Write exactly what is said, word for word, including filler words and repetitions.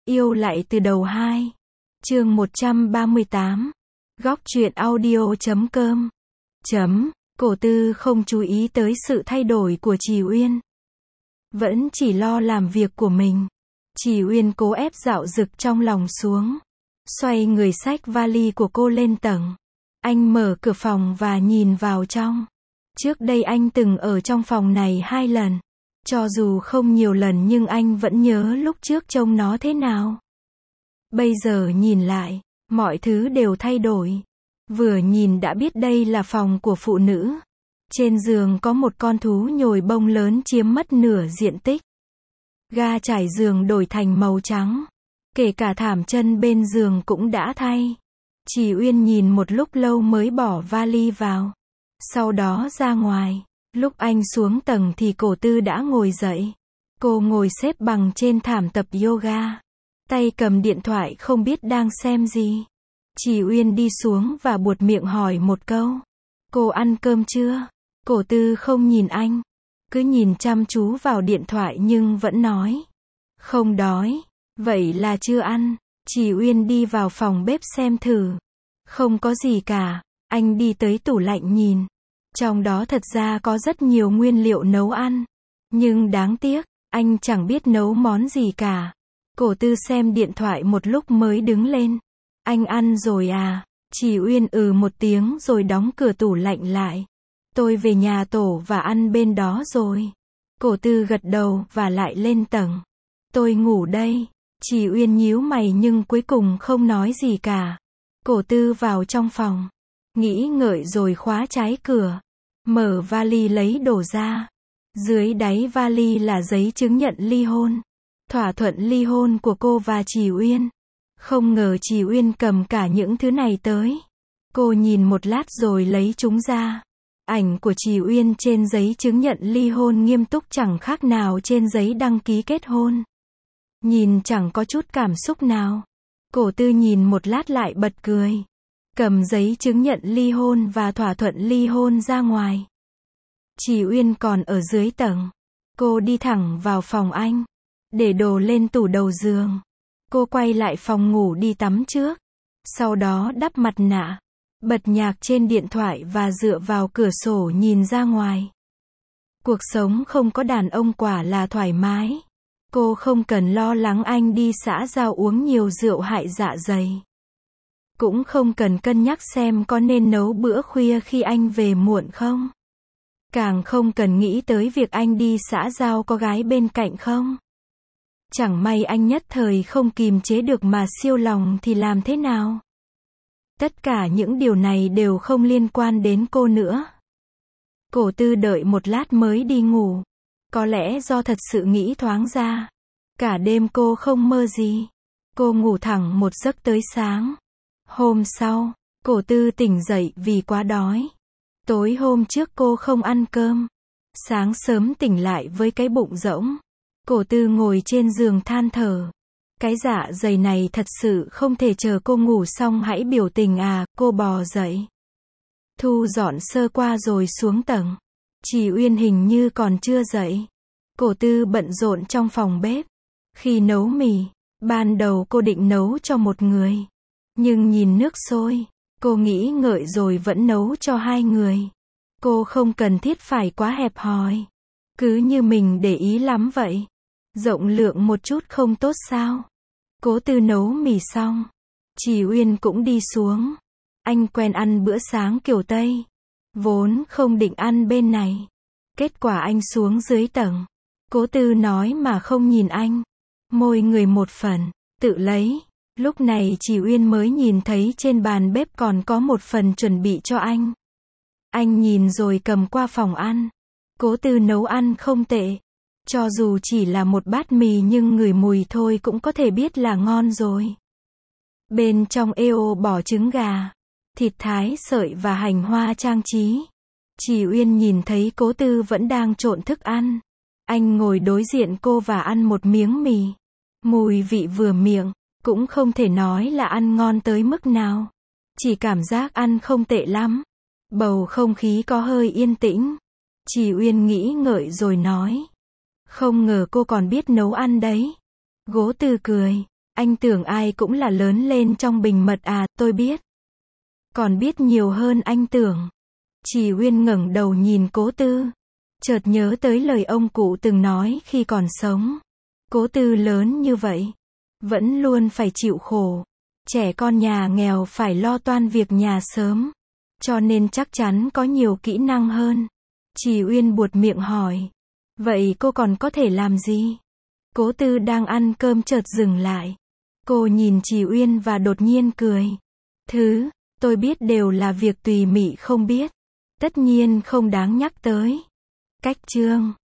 Yêu lại từ đầu hai. Chương một trăm ba mươi tám. Góc truyện audio.com. Chấm. Cổ Tư không chú ý tới sự thay đổi của Trì Uyên. Vẫn chỉ lo làm việc của mình. Trì Uyên cố ép dạo dực trong lòng xuống. Xoay người xách vali của cô lên tầng. Anh mở cửa phòng và nhìn vào trong. Trước đây anh từng ở trong phòng này hai lần. Cho dù không nhiều lần nhưng anh vẫn nhớ lúc trước trông nó thế nào. Bây giờ nhìn lại, mọi thứ đều thay đổi. Vừa nhìn đã biết đây là phòng của phụ nữ. Trên giường có một con thú nhồi bông lớn chiếm mất nửa diện tích. Ga trải giường đổi thành màu trắng. Kể cả thảm chân bên giường cũng đã thay. Trì Uyên nhìn một lúc lâu mới bỏ vali vào. Sau đó ra ngoài. Lúc anh xuống tầng thì Cổ Tư đã ngồi dậy. Cô ngồi xếp bằng trên thảm tập yoga. Tay cầm điện thoại không biết đang xem gì. Trì Uyên đi xuống và buột miệng hỏi một câu. Cô ăn cơm chưa? Cổ Tư không nhìn anh. Cứ nhìn chăm chú vào điện thoại nhưng vẫn nói. Không đói. Vậy là chưa ăn. Trì Uyên đi vào phòng bếp xem thử. Không có gì cả. Anh đi tới tủ lạnh nhìn. Trong đó thật ra có rất nhiều nguyên liệu nấu ăn. Nhưng đáng tiếc, anh chẳng biết nấu món gì cả. Cổ Tư xem điện thoại một lúc mới đứng lên. Anh ăn rồi à? Trì Uyên ừ một tiếng rồi đóng cửa tủ lạnh lại. Tôi về nhà tổ và ăn bên đó rồi. Cổ Tư gật đầu và lại lên tầng. Tôi ngủ đây. Trì Uyên nhíu mày nhưng cuối cùng không nói gì cả. Cổ Tư vào trong phòng. Nghĩ ngợi rồi khóa trái cửa. Mở vali lấy đồ ra. Dưới đáy vali là giấy chứng nhận ly hôn. Thỏa thuận ly hôn của cô và Trì Uyên. Không ngờ Trì Uyên cầm cả những thứ này tới. Cô nhìn một lát rồi lấy chúng ra. Ảnh của Trì Uyên trên giấy chứng nhận ly hôn nghiêm túc chẳng khác nào trên giấy đăng ký kết hôn. Nhìn chẳng có chút cảm xúc nào. Cổ Tư nhìn một lát lại bật cười. Cầm giấy chứng nhận ly hôn và thỏa thuận ly hôn ra ngoài. Trì Uyên còn ở dưới tầng. Cô đi thẳng vào phòng anh. Để đồ lên tủ đầu giường. Cô quay lại phòng ngủ đi tắm trước. Sau đó đắp mặt nạ. Bật nhạc trên điện thoại và dựa vào cửa sổ nhìn ra ngoài. Cuộc sống không có đàn ông quả là thoải mái. Cô không cần lo lắng anh đi xã giao uống nhiều rượu hại dạ dày. Cũng không cần cân nhắc xem có nên nấu bữa khuya khi anh về muộn không. Càng không cần nghĩ tới việc anh đi xã giao có gái bên cạnh không. Chẳng may anh nhất thời không kìm chế được mà siêu lòng thì làm thế nào? Tất cả những điều này đều không liên quan đến cô nữa. Cổ Tư đợi một lát mới đi ngủ. Có lẽ do thật sự nghĩ thoáng ra. Cả đêm cô không mơ gì. Cô ngủ thẳng một giấc tới sáng. Hôm sau, Cổ Tư tỉnh dậy vì quá đói. Tối hôm trước cô không ăn cơm. Sáng sớm tỉnh lại với cái bụng rỗng. Cổ Tư ngồi trên giường than thở. Cái dạ dày này thật sự không thể chờ cô ngủ xong hãy biểu tình à, cô bò dậy. Thu dọn sơ qua rồi xuống tầng. Trì Uyên hình như còn chưa dậy. Cổ Tư bận rộn trong phòng bếp. Khi nấu mì, ban đầu cô định nấu cho một người. Nhưng nhìn nước sôi, cô nghĩ ngợi rồi vẫn nấu cho hai người. Cô không cần thiết phải quá hẹp hòi. Cứ như mình để ý lắm vậy. Rộng lượng một chút không tốt sao? Cố Tư nấu mì xong. Trì Uyên cũng đi xuống. Anh quen ăn bữa sáng kiểu Tây. Vốn không định ăn bên này. Kết quả anh xuống dưới tầng. Cố Tư nói mà không nhìn anh. Môi người một phần, tự lấy. Lúc này Trì Uyên mới nhìn thấy trên bàn bếp còn có một phần chuẩn bị cho anh. Anh nhìn rồi cầm qua phòng ăn. Cố Tư nấu ăn không tệ. Cho dù chỉ là một bát mì nhưng ngửi mùi thôi cũng có thể biết là ngon rồi. Bên trong eo bỏ trứng gà, thịt thái sợi và hành hoa trang trí. Trì Uyên nhìn thấy Cố Tư vẫn đang trộn thức ăn. Anh ngồi đối diện cô và ăn một miếng mì. Mùi vị vừa miệng, cũng không thể nói là ăn ngon tới mức nào. Chỉ cảm giác ăn không tệ lắm. Bầu không khí có hơi yên tĩnh. Trì Uyên nghĩ ngợi rồi nói. Không ngờ cô còn biết nấu ăn đấy. Cố Tư cười. Anh tưởng ai cũng là lớn lên trong bình mật à, tôi biết. Còn biết nhiều hơn anh tưởng. Trì Uyên ngẩng đầu nhìn Cố Tư. Chợt nhớ tới lời ông cụ từng nói khi còn sống. Cố Tư lớn như vậy. Vẫn luôn phải chịu khổ. Trẻ con nhà nghèo phải lo toan việc nhà sớm. Cho nên chắc chắn có nhiều kỹ năng hơn. Trì Uyên buột miệng hỏi. Vậy cô còn có thể làm gì? Cố Tư đang ăn cơm chợt dừng lại. Cô nhìn Trì Uyên và đột nhiên cười. Thứ tôi biết đều là việc tùy mị không biết. Tất nhiên không đáng nhắc tới. Cách chương